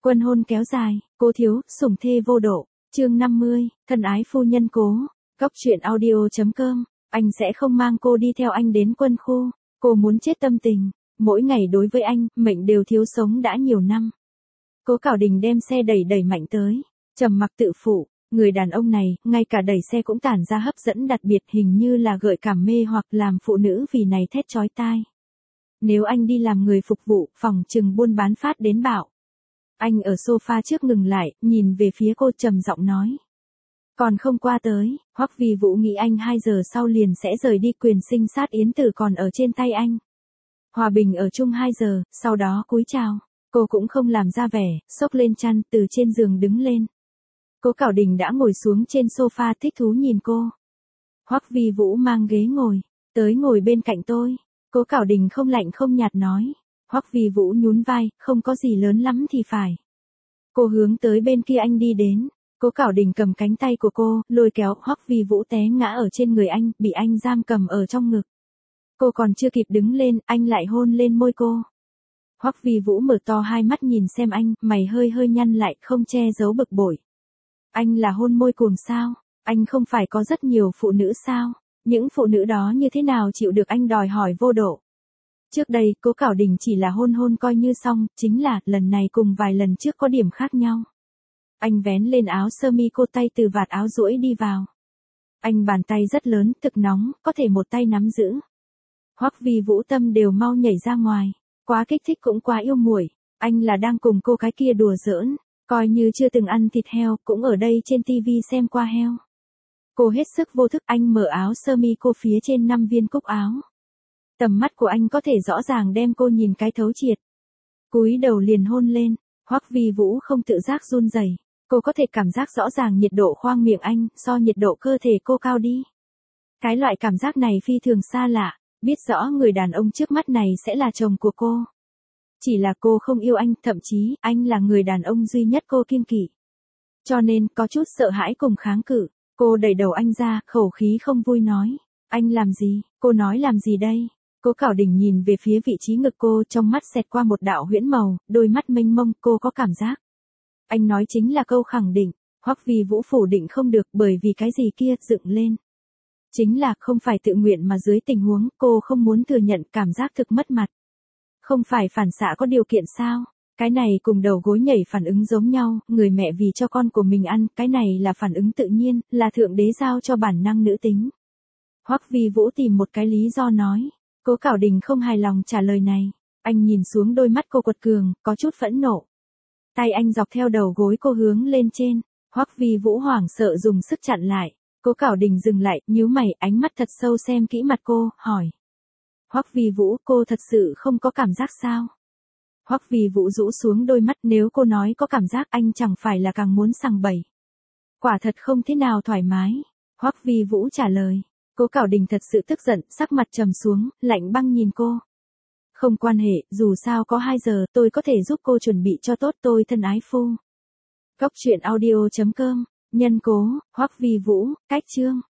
Quân hôn kéo dài, cố thiếu, sủng thê vô độ. Chương 50, thân ái phu nhân cố. Góc truyện audio.com. Anh sẽ không mang cô đi theo anh đến quân khu. Cô muốn chết tâm tình. Mỗi ngày đối với anh, mệnh đều thiếu sống đã nhiều năm. Cố Cảo Đình đem xe đẩy mạnh tới. Trầm mặc tự phụ. Người đàn ông này, ngay cả đẩy xe cũng tản ra hấp dẫn đặc biệt, hình như là gợi cảm mê hoặc làm phụ nữ vì này thét chói tai. Nếu anh đi làm người phục vụ, phòng trừng buôn bán phát đến bạo. Anh ở sofa trước ngừng lại, nhìn về phía cô trầm giọng nói. Còn không qua tới, Hoắc Vi Vũ nghĩ anh 2 giờ sau liền sẽ rời đi, quyền sinh sát yến tử còn ở trên tay anh. Hòa bình ở chung 2 giờ, sau đó cúi chào. Cô cũng không làm ra vẻ, xốc lên chăn, từ trên giường đứng lên. Cố Cảo Đình đã ngồi xuống trên sofa thích thú nhìn cô. Hoắc Vi Vũ mang ghế ngồi, tới ngồi bên cạnh tôi. Cố Cảo Đình không lạnh không nhạt nói. Hoắc Vi Vũ nhún vai, không có gì lớn lắm thì phải. Cô hướng tới bên kia anh đi đến. Cố Cảo Đình cầm cánh tay của cô, lôi kéo Hoắc Vi Vũ té ngã ở trên người anh, bị anh giam cầm ở trong ngực. Cô còn chưa kịp đứng lên, anh lại hôn lên môi cô. Hoắc Vi Vũ mở to hai mắt nhìn xem anh, mày hơi nhăn lại, không che giấu bực bội. Anh là hôn môi cuồng sao? Anh không phải có rất nhiều phụ nữ sao? Những phụ nữ đó như thế nào chịu được anh đòi hỏi vô độ? Trước đây, Cố Cảo Đình chỉ là hôn coi như xong, chính là, lần này cùng vài lần trước có điểm khác nhau. Anh vén lên áo sơ mi cô, tay từ vạt áo duỗi đi vào. Anh bàn tay rất lớn, thực nóng, có thể một tay nắm giữ. Hoắc Vi Vũ tâm đều mau nhảy ra ngoài, quá kích thích cũng quá yêu muội. Anh là đang cùng cô cái kia đùa giỡn, coi như chưa từng ăn thịt heo, cũng ở đây trên tivi xem qua heo. Cô hết sức vô thức, anh mở áo sơ mi cô, phía trên 5 viên cúc áo. Tầm mắt của anh có thể rõ ràng đem cô nhìn cái thấu triệt. Cúi đầu liền hôn lên, Hoắc Vi Vũ không tự giác run rẩy. Cô có thể cảm giác rõ ràng nhiệt độ khoang miệng anh, so nhiệt độ cơ thể cô cao đi. Cái loại cảm giác này phi thường xa lạ, biết rõ người đàn ông trước mắt này sẽ là chồng của cô. Chỉ là cô không yêu anh, thậm chí, anh là người đàn ông duy nhất cô kiêng kỵ. Cho nên, có chút sợ hãi cùng kháng cự. Cô đẩy đầu anh ra, khẩu khí không vui nói. Anh làm gì? Cô nói làm gì đây? Cố Cảo Đình nhìn về phía vị trí ngực cô, trong mắt xẹt qua một đạo huyễn màu, đôi mắt mênh mông, cô có cảm giác. Anh nói chính là câu khẳng định. Hoắc Vi Vũ phủ định không được, bởi vì cái gì kia dựng lên. Chính là không phải tự nguyện mà dưới tình huống cô không muốn thừa nhận, cảm giác thực mất mặt. Không phải phản xạ có điều kiện sao? Cái này cùng đầu gối nhảy phản ứng giống nhau, người mẹ vì cho con của mình ăn, cái này là phản ứng tự nhiên, là thượng đế giao cho bản năng nữ tính. Hoắc Vi Vũ tìm một cái lý do nói. Cố Cảo Đình không hài lòng trả lời này. Anh nhìn xuống đôi mắt cô quật cường, có chút phẫn nộ. Tay anh dọc theo đầu gối cô hướng lên trên. Hoắc Vi Vũ hoảng sợ dùng sức chặn lại. Cố Cảo Đình dừng lại, nhíu mày, ánh mắt thật sâu xem kỹ mặt cô, hỏi. Hoắc Vi Vũ, cô thật sự không có cảm giác sao? Hoắc Vi Vũ rũ xuống đôi mắt, nếu cô nói có cảm giác, anh chẳng phải là càng muốn sằng bậy. Quả thật không thế nào thoải mái. Hoắc Vi Vũ trả lời. Cố Cảo Đình thật sự tức giận, sắc mặt trầm xuống, lạnh băng nhìn cô. Không quan hệ, dù sao có 2 giờ, tôi có thể giúp cô chuẩn bị cho tốt, tôi thân ái phu. Góc truyện audio.com, nhân cố, Hoắc Vi Vũ, cách chương.